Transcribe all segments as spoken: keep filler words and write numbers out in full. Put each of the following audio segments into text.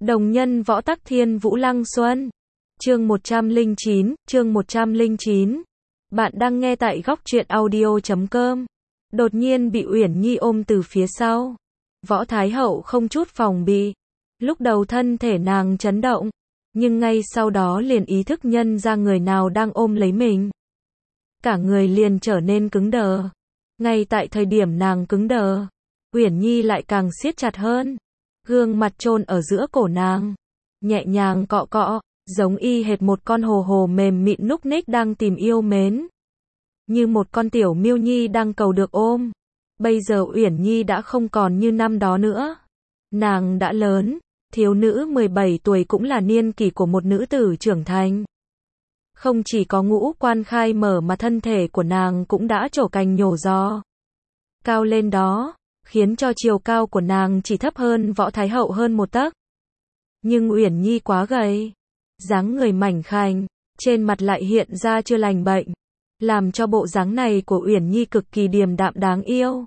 Đồng nhân võ tắc thiên vũ lăng xuân. Chương một trăm lẻ chín, chương một trăm lẻ chín. Bạn đang nghe tại góc truyện audio chấm com. Đột nhiên bị Uyển Nhi ôm từ phía sau. Võ Thái Hậu không chút phòng bị. Lúc đầu thân thể nàng chấn động, nhưng ngay sau đó liền ý thức nhân ra người nào đang ôm lấy mình. Cả người liền trở nên cứng đờ. Ngay tại thời điểm nàng cứng đờ, Uyển Nhi lại càng siết chặt hơn. Gương mặt chôn ở giữa cổ nàng, nhẹ nhàng cọ cọ, giống y hệt một con hồ hồ mềm mịn núc ních đang tìm yêu mến. Như một con tiểu miêu nhi đang cầu được ôm. Bây giờ Uyển Nhi đã không còn như năm đó nữa. Nàng đã lớn, thiếu nữ mười bảy tuổi cũng là niên kỷ của một nữ tử trưởng thành. Không chỉ có ngũ quan khai mở mà thân thể của nàng cũng đã trổ cành nhổ giò. Cao lên đó, khiến cho chiều cao của nàng chỉ thấp hơn Võ Thái Hậu hơn một tấc. Nhưng Uyển Nhi quá gầy, dáng người mảnh khảnh, trên mặt lại hiện ra chưa lành bệnh, làm cho bộ dáng này của Uyển Nhi cực kỳ điềm đạm đáng yêu.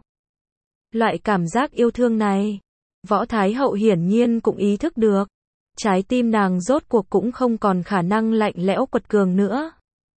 Loại cảm giác yêu thương này, Võ Thái Hậu hiển nhiên cũng ý thức được. Trái tim nàng rốt cuộc cũng không còn khả năng lạnh lẽo quật cường nữa.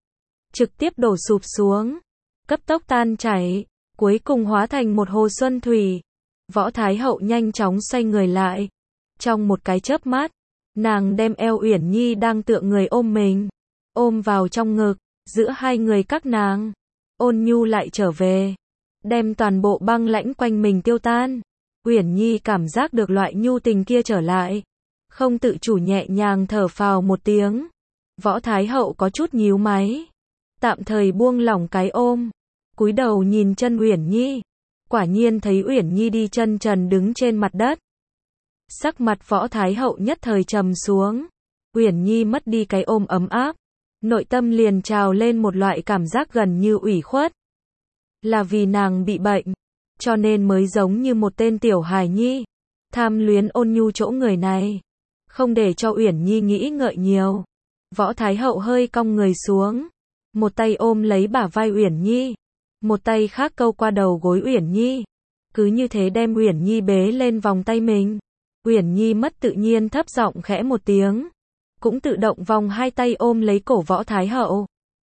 Trực tiếp đổ sụp xuống, cấp tốc tan chảy, cuối cùng hóa thành một hồ xuân thủy. Võ Thái Hậu nhanh chóng xoay người lại. Trong một cái chớp mắt, nàng đem eo Uyển Nhi đang tựa người ôm mình, ôm vào trong ngực, giữa hai người các nàng, ôn nhu lại trở về, đem toàn bộ băng lãnh quanh mình tiêu tan. Uyển Nhi cảm giác được loại nhu tình kia trở lại, không tự chủ nhẹ nhàng thở phào một tiếng. Võ Thái Hậu có chút nhíu máy, tạm thời buông lỏng cái ôm, cúi đầu nhìn chân Uyển Nhi, quả nhiên thấy Uyển Nhi đi chân trần đứng trên mặt đất. Sắc mặt Võ Thái Hậu nhất thời trầm xuống. Uyển Nhi mất đi cái ôm ấm áp, nội tâm liền trào lên một loại cảm giác gần như ủy khuất. Là vì nàng bị bệnh, cho nên mới giống như một tên tiểu hài nhi, tham luyến ôn nhu chỗ người này. Không để cho Uyển Nhi nghĩ ngợi nhiều, Võ Thái Hậu hơi cong người xuống, một tay ôm lấy bả vai Uyển Nhi, một tay khác câu qua đầu gối Uyển Nhi, cứ như thế đem Uyển Nhi bế lên vòng tay mình. Uyển Nhi mất tự nhiên thấp giọng khẽ một tiếng, cũng tự động vòng hai tay ôm lấy cổ Võ Thái Hậu.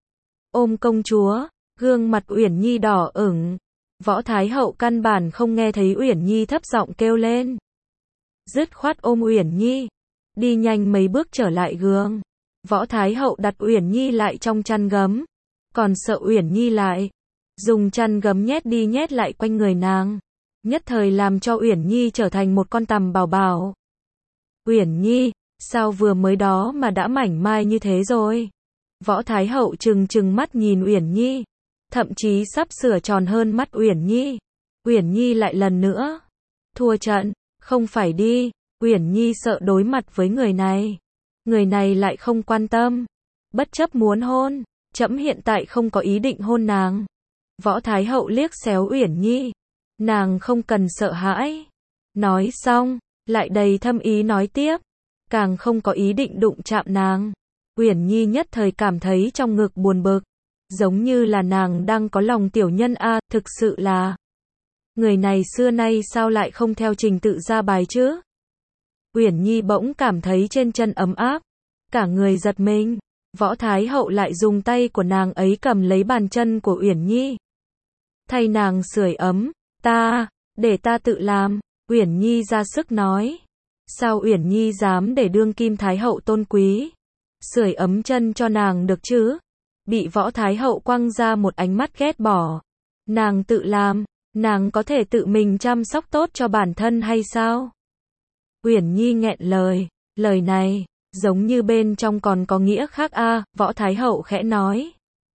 Ôm công chúa, gương mặt Uyển Nhi đỏ ửng. Võ Thái Hậu căn bản không nghe thấy Uyển Nhi thấp giọng kêu lên, dứt khoát ôm Uyển Nhi, đi nhanh mấy bước trở lại gương. Võ Thái Hậu đặt Uyển Nhi lại trong chăn gấm, còn sợ Uyển Nhi lại dùng chăn gấm nhét đi nhét lại quanh người nàng, nhất thời làm cho Uyển Nhi trở thành một con tằm bảo bảo. Uyển Nhi, sao vừa mới đó mà đã mảnh mai như thế rồi? Võ Thái Hậu trừng trừng mắt nhìn Uyển Nhi, thậm chí sắp sửa tròn hơn mắt Uyển Nhi. Uyển Nhi lại lần nữa thua trận, không phải đi. Uyển Nhi sợ đối mặt với người này, người này lại không quan tâm, bất chấp muốn hôn, trẫm hiện tại không có ý định hôn nàng. Võ Thái Hậu liếc xéo Uyển Nhi, nàng không cần sợ hãi. Nói xong, lại đầy thâm ý nói tiếp, càng không có ý định đụng chạm nàng. Uyển Nhi nhất thời cảm thấy trong ngực buồn bực, giống như là nàng đang có lòng tiểu nhân a, à, thực sự là người này xưa nay sao lại không theo trình tự ra bài chứ? Uyển Nhi bỗng cảm thấy trên chân ấm áp, cả người giật mình. Võ Thái Hậu lại dùng tay của nàng ấy cầm lấy bàn chân của Uyển Nhi, thay nàng sưởi ấm. Ta, để ta tự làm. Uyển Nhi ra sức nói. Sao Uyển Nhi dám để đương kim Thái Hậu tôn quý sưởi ấm chân cho nàng được chứ? Bị Võ Thái Hậu quăng ra một ánh mắt ghét bỏ. Nàng tự làm, nàng có thể tự mình chăm sóc tốt cho bản thân hay sao? Uyển Nhi nghẹn lời, lời này, giống như bên trong còn có nghĩa khác a. À, Võ Thái Hậu khẽ nói.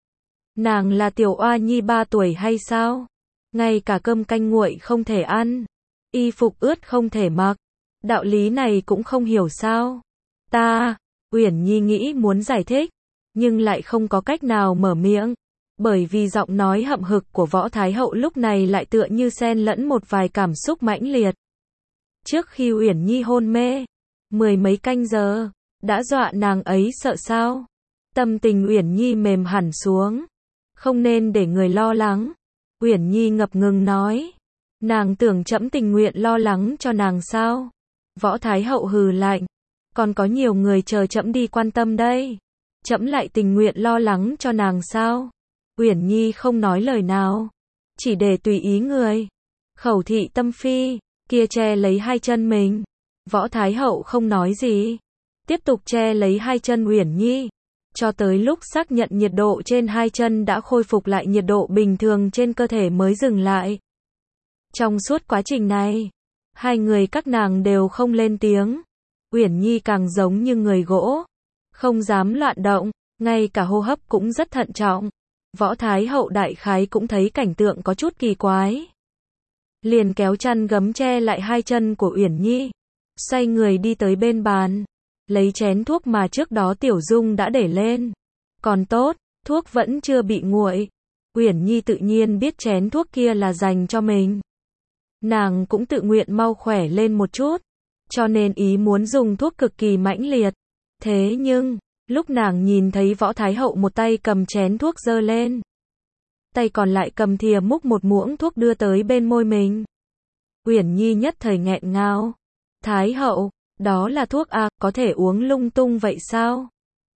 Nàng là tiểu oa nhi ba tuổi hay sao? Ngay cả cơm canh nguội không thể ăn, y phục ướt không thể mặc, đạo lý này cũng không hiểu sao? Ta, Uyển Nhi nghĩ muốn giải thích, nhưng lại không có cách nào mở miệng, bởi vì giọng nói hậm hực của Võ Thái Hậu lúc này lại tựa như xen lẫn một vài cảm xúc mãnh liệt. Trước khi Uyển Nhi hôn mê, mười mấy canh giờ, đã dọa nàng ấy sợ sao? Tâm tình Uyển Nhi mềm hẳn xuống, không nên để người lo lắng. Uyển Nhi ngập ngừng nói, nàng tưởng trẫm tình nguyện lo lắng cho nàng sao? Võ Thái Hậu hừ lạnh, còn có nhiều người chờ trẫm đi quan tâm đây. Trẫm lại tình nguyện lo lắng cho nàng sao? Uyển Nhi không nói lời nào, chỉ để tùy ý người. Khẩu thị tâm phi, kia che lấy hai chân mình. Võ Thái Hậu không nói gì, tiếp tục che lấy hai chân Uyển Nhi, cho tới lúc xác nhận nhiệt độ trên hai chân đã khôi phục lại nhiệt độ bình thường trên cơ thể mới dừng lại. Trong suốt quá trình này, hai người các nàng đều không lên tiếng. Uyển Nhi càng giống như người gỗ, không dám loạn động, ngay cả hô hấp cũng rất thận trọng. Võ Thái Hậu đại khái cũng thấy cảnh tượng có chút kỳ quái, liền kéo chăn gấm che lại hai chân của Uyển Nhi, xoay người đi tới bên bàn, lấy chén thuốc mà trước đó Tiểu Dung đã để lên. Còn tốt, thuốc vẫn chưa bị nguội. Uyển Nhi tự nhiên biết chén thuốc kia là dành cho mình. Nàng cũng tự nguyện mau khỏe lên một chút, cho nên ý muốn dùng thuốc cực kỳ mãnh liệt. Thế nhưng, lúc nàng nhìn thấy Võ Thái Hậu một tay cầm chén thuốc giơ lên, tay còn lại cầm thìa múc một muỗng thuốc đưa tới bên môi mình, Uyển Nhi nhất thời nghẹn ngào. Thái Hậu, đó là thuốc à, có thể uống lung tung vậy sao?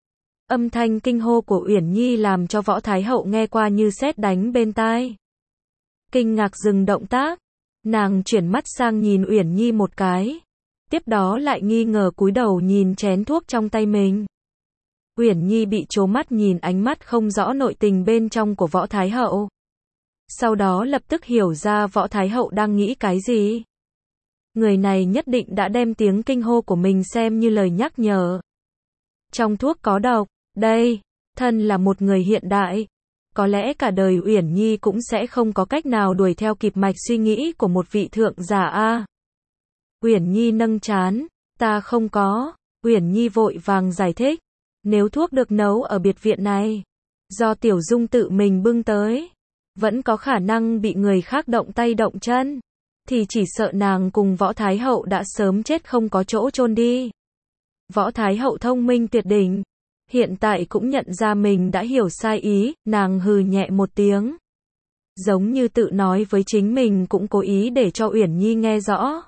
Âm thanh kinh hô của Uyển Nhi làm cho Võ Thái Hậu nghe qua như sét đánh bên tai. Kinh ngạc dừng động tác, nàng chuyển mắt sang nhìn Uyển Nhi một cái, tiếp đó lại nghi ngờ cúi đầu nhìn chén thuốc trong tay mình. Uyển Nhi bị trố mắt nhìn ánh mắt không rõ nội tình bên trong của Võ Thái Hậu. Sau đó lập tức hiểu ra Võ Thái Hậu đang nghĩ cái gì. Người này nhất định đã đem tiếng kinh hô của mình xem như lời nhắc nhở. Trong thuốc có độc, đây, thân là một người hiện đại, có lẽ cả đời Uyển Nhi cũng sẽ không có cách nào đuổi theo kịp mạch suy nghĩ của một vị thượng giả a. Uyển Nhi nâng trán, ta không có. Uyển Nhi vội vàng giải thích, nếu thuốc được nấu ở biệt viện này, do Tiểu Dung tự mình bưng tới, vẫn có khả năng bị người khác động tay động chân, thì chỉ sợ nàng cùng Võ Thái Hậu đã sớm chết không có chỗ chôn đi. Võ Thái Hậu thông minh tuyệt đỉnh, hiện tại cũng nhận ra mình đã hiểu sai ý, nàng hừ nhẹ một tiếng, giống như tự nói với chính mình cũng cố ý để cho Uyển Nhi nghe rõ.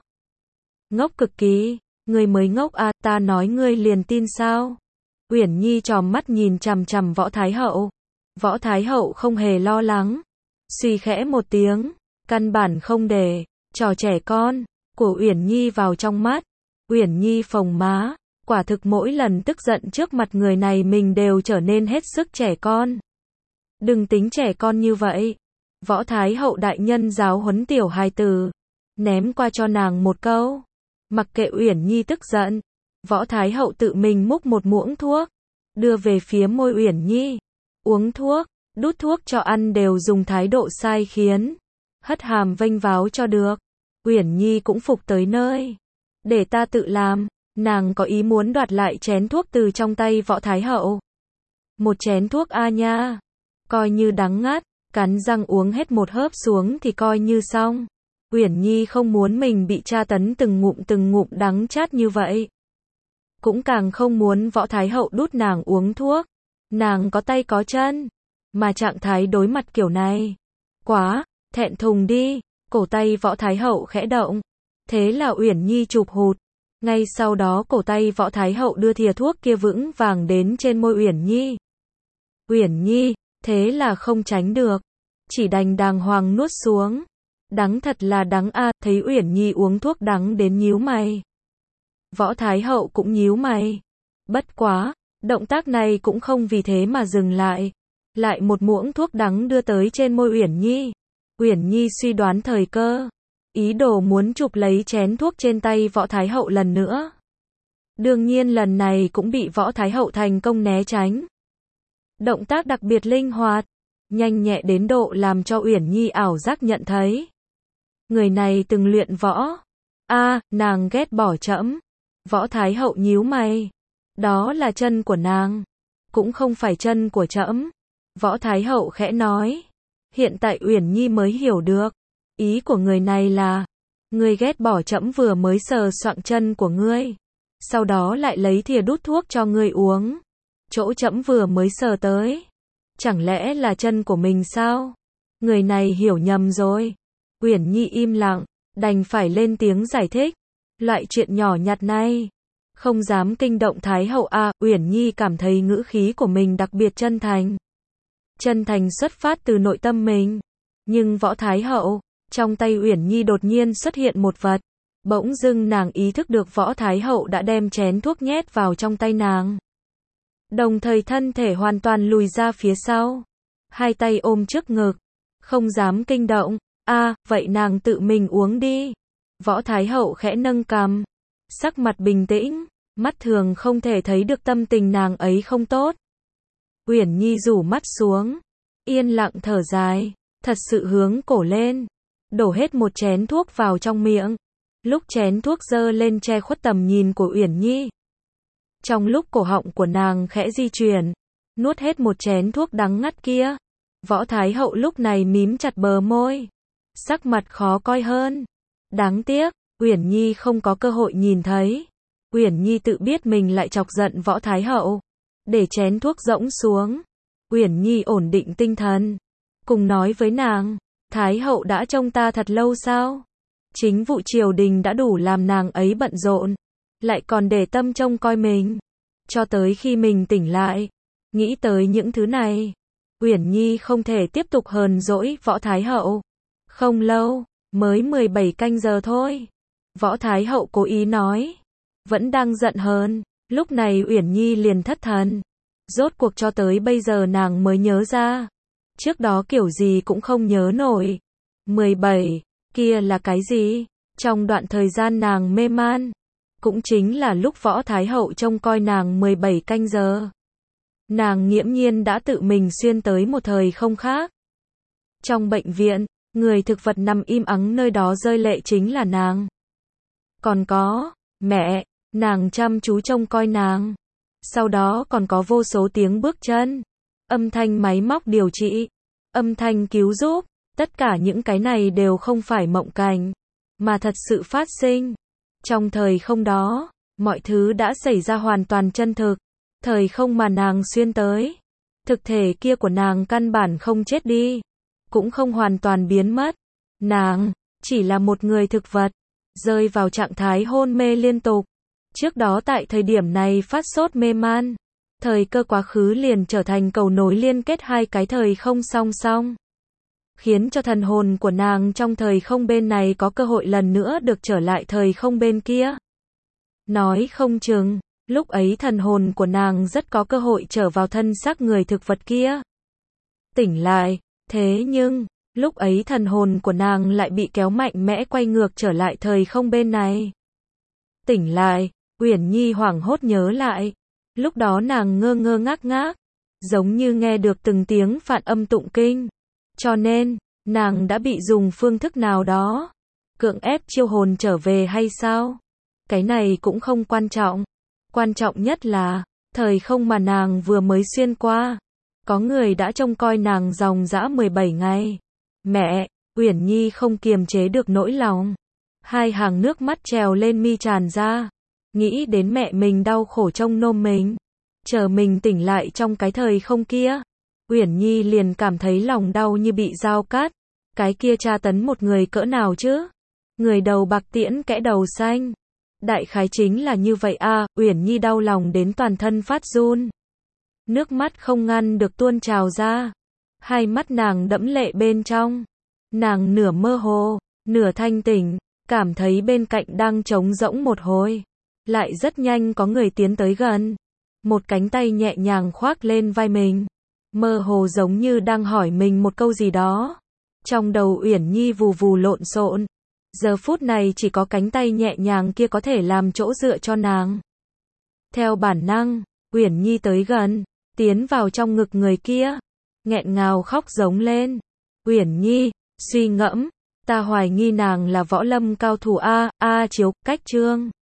Ngốc cực kỳ, ngươi mới ngốc à, ta nói ngươi liền tin sao? Uyển Nhi tròn mắt nhìn chằm chằm Võ Thái Hậu. Võ Thái Hậu không hề lo lắng, suy khẽ một tiếng, căn bản không để trò trẻ con của Uyển Nhi vào trong mắt. Uyển Nhi phồng má, quả thực mỗi lần tức giận trước mặt người này mình đều trở nên hết sức trẻ con. Đừng tính trẻ con như vậy. Võ Thái Hậu đại nhân giáo huấn tiểu hài tử, ném qua cho nàng một câu. Mặc kệ Uyển Nhi tức giận, Võ Thái Hậu tự mình múc một muỗng thuốc, đưa về phía môi Uyển Nhi. Uống thuốc, đút thuốc cho ăn đều dùng thái độ sai khiến, hất hàm vênh váo cho được. Uyển Nhi cũng phục tới nơi. Để ta tự làm. Nàng có ý muốn đoạt lại chén thuốc từ trong tay Võ Thái Hậu. Một chén thuốc a nha, coi như đắng ngắt, cắn răng uống hết một hớp xuống thì coi như xong. Uyển Nhi không muốn mình bị tra tấn từng ngụm từng ngụm đắng chát như vậy. Cũng càng không muốn Võ Thái Hậu đút nàng uống thuốc. Nàng có tay có chân, mà trạng thái đối mặt kiểu này, quá thẹn thùng đi. Cổ tay Võ Thái Hậu khẽ động, thế là Uyển Nhi chụp hụt. Ngay sau đó cổ tay Võ Thái Hậu đưa thìa thuốc kia vững vàng đến trên môi Uyển Nhi. Uyển Nhi, thế là không tránh được, chỉ đành đàng hoàng nuốt xuống. Đắng thật là đắng a, thấy Uyển Nhi uống thuốc đắng đến nhíu mày. Võ Thái Hậu cũng nhíu mày. Bất quá, động tác này cũng không vì thế mà dừng lại. Lại một muỗng thuốc đắng đưa tới trên môi Uyển Nhi. Uyển Nhi suy đoán thời cơ, ý đồ muốn chụp lấy chén thuốc trên tay Võ Thái Hậu lần nữa. Đương nhiên lần này cũng bị Võ Thái Hậu thành công né tránh. Động tác đặc biệt linh hoạt, nhanh nhẹ đến độ làm cho Uyển Nhi ảo giác nhận thấy. Người này từng luyện võ. A, nàng ghét bỏ trẫm. Võ Thái Hậu nhíu mày. Đó là chân của nàng, cũng không phải chân của trẫm. Võ Thái Hậu khẽ nói. Hiện tại Uyển Nhi mới hiểu được. Ý của người này là, ngươi ghét bỏ trẫm vừa mới sờ soạng chân của ngươi, sau đó lại lấy thìa đút thuốc cho ngươi uống. Chỗ trẫm vừa mới sờ tới, chẳng lẽ là chân của mình sao? Người này hiểu nhầm rồi. Uyển Nhi im lặng, đành phải lên tiếng giải thích. Loại chuyện nhỏ nhặt này, Không dám kinh động Thái hậu a, Uyển Nhi cảm thấy ngữ khí của mình đặc biệt chân thành. Chân thành xuất phát từ nội tâm mình. Nhưng Võ Thái hậu, trong tay Uyển Nhi đột nhiên xuất hiện một vật. Bỗng dưng nàng ý thức được Võ Thái hậu đã đem chén thuốc nhét vào trong tay nàng. Đồng thời thân thể hoàn toàn lùi ra phía sau. Hai tay ôm trước ngực. Không dám kinh động. A, vậy nàng tự mình uống đi. Võ Thái hậu khẽ nâng cằm. Sắc mặt bình tĩnh. Mắt thường không thể thấy được tâm tình nàng ấy không tốt. Uyển Nhi rủ mắt xuống. Yên lặng thở dài. Thật sự hướng cổ lên. Đổ hết một chén thuốc vào trong miệng. Lúc chén thuốc dơ lên che khuất tầm nhìn của Uyển Nhi. Trong lúc cổ họng của nàng khẽ di chuyển. Nuốt hết một chén thuốc đắng ngắt kia. Võ Thái hậu lúc này mím chặt bờ môi. Sắc mặt khó coi hơn. Đáng tiếc, Uyển Nhi không có cơ hội nhìn thấy. Uyển Nhi tự biết mình lại chọc giận Võ Thái hậu. Để chén thuốc rỗng xuống. Uyển Nhi ổn định tinh thần. Cùng nói với nàng, Thái hậu đã trông ta thật lâu sao? Chính vụ triều đình đã đủ làm nàng ấy bận rộn. Lại còn để tâm trông coi mình. Cho tới khi mình tỉnh lại. Nghĩ tới những thứ này. Uyển Nhi không thể tiếp tục hờn dỗi Võ Thái hậu. Không lâu, mới mười bảy canh giờ thôi. Võ Thái hậu cố ý nói. Vẫn đang giận hờn. Lúc này Uyển Nhi liền thất thần. Rốt cuộc cho tới bây giờ nàng mới nhớ ra. Trước đó kiểu gì cũng không nhớ nổi. mười bảy, kia là cái gì? Trong đoạn thời gian nàng mê man. Cũng chính là lúc Võ Thái hậu trông coi nàng mười bảy canh giờ. Nàng nghiễm nhiên đã tự mình xuyên tới một thời không khác. Trong bệnh viện, người thực vật nằm im ắng nơi đó rơi lệ chính là nàng. Còn có, mẹ, nàng chăm chú trông coi nàng. Sau đó còn có vô số tiếng bước chân, âm thanh máy móc điều trị, âm thanh cứu giúp. Tất cả những cái này đều không phải mộng cảnh, mà thật sự phát sinh. Trong thời không đó, mọi thứ đã xảy ra hoàn toàn chân thực. Thời không mà nàng xuyên tới, thực thể kia của nàng căn bản không chết đi, cũng không hoàn toàn biến mất. Nàng chỉ là một người thực vật, rơi vào trạng thái hôn mê liên tục. Trước đó tại thời điểm này phát sốt mê man, thời cơ quá khứ liền trở thành cầu nối liên kết hai cái thời không song song, khiến cho thần hồn của nàng trong thời không bên này có cơ hội lần nữa được trở lại thời không bên kia. Nói không chừng, lúc ấy thần hồn của nàng rất có cơ hội trở vào thân xác người thực vật kia. Tỉnh lại, thế nhưng, lúc ấy thần hồn của nàng lại bị kéo mạnh mẽ quay ngược trở lại thời không bên này. Tỉnh lại, Uyển Nhi hoảng hốt nhớ lại. Lúc đó nàng ngơ ngơ ngác ngác, giống như nghe được từng tiếng phản âm tụng kinh. Cho nên, nàng đã bị dùng phương thức nào đó cưỡng ép chiêu hồn trở về hay sao? Cái này cũng không quan trọng. Quan trọng nhất là, thời không mà nàng vừa mới xuyên qua, có người đã trông coi nàng dòng dã mười bảy ngày. Mẹ, Uyển Nhi không kiềm chế được nỗi lòng. Hai hàng nước mắt trèo lên mi tràn ra. Nghĩ đến mẹ mình đau khổ trông nom mình. Chờ mình tỉnh lại trong cái thời không kia. Uyển Nhi liền cảm thấy lòng đau như bị dao cắt. Cái kia tra tấn một người cỡ nào chứ? Người đầu bạc tiễn kẽ đầu xanh. Đại khái chính là như vậy a, à, Uyển Nhi đau lòng đến toàn thân phát run. Nước mắt không ngăn được tuôn trào ra. Hai mắt nàng đẫm lệ bên trong. Nàng nửa mơ hồ, nửa thanh tỉnh, cảm thấy bên cạnh đang trống rỗng một hồi. Lại rất nhanh có người tiến tới gần. Một cánh tay nhẹ nhàng khoác lên vai mình. Mơ hồ giống như đang hỏi mình một câu gì đó. Trong đầu Uyển Nhi vù vù lộn xộn. Giờ phút này chỉ có cánh tay nhẹ nhàng kia có thể làm chỗ dựa cho nàng. Theo bản năng, Uyển Nhi tới gần, tiến vào trong ngực người kia, nghẹn ngào khóc giống lên. Uyển Nhi, suy ngẫm, ta hoài nghi nàng là võ lâm cao thủ a, a Chiếu, cách chương.